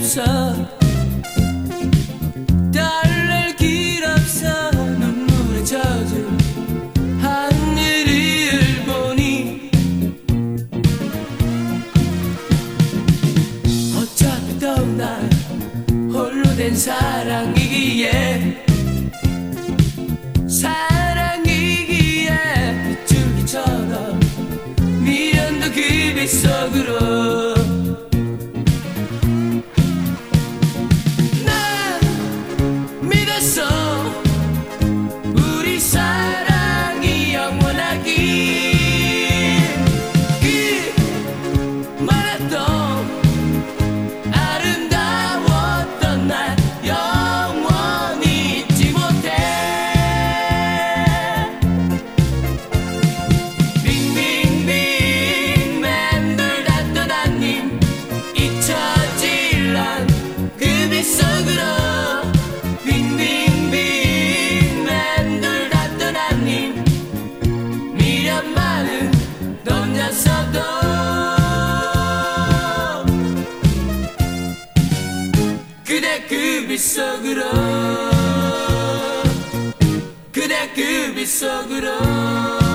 없어 달랠 길 없어 눈물에 젖은 하늘을 보니 어차피 떠나 홀로 된 사랑이기에 빗줄기처럼 미련도 그 빗속으로 난 믿었어 우리 사랑이 영원하길 그 말했던 아름다웠던 날 영원히 잊지 못해 빙빙빙 맴돌았던 한님 잊혀질 난 그 빗속으로 빙빙빙 맴돌았던 한님 미련 많은 넌 녀석도 그대 그 빗속으로 그대 그 빗속으로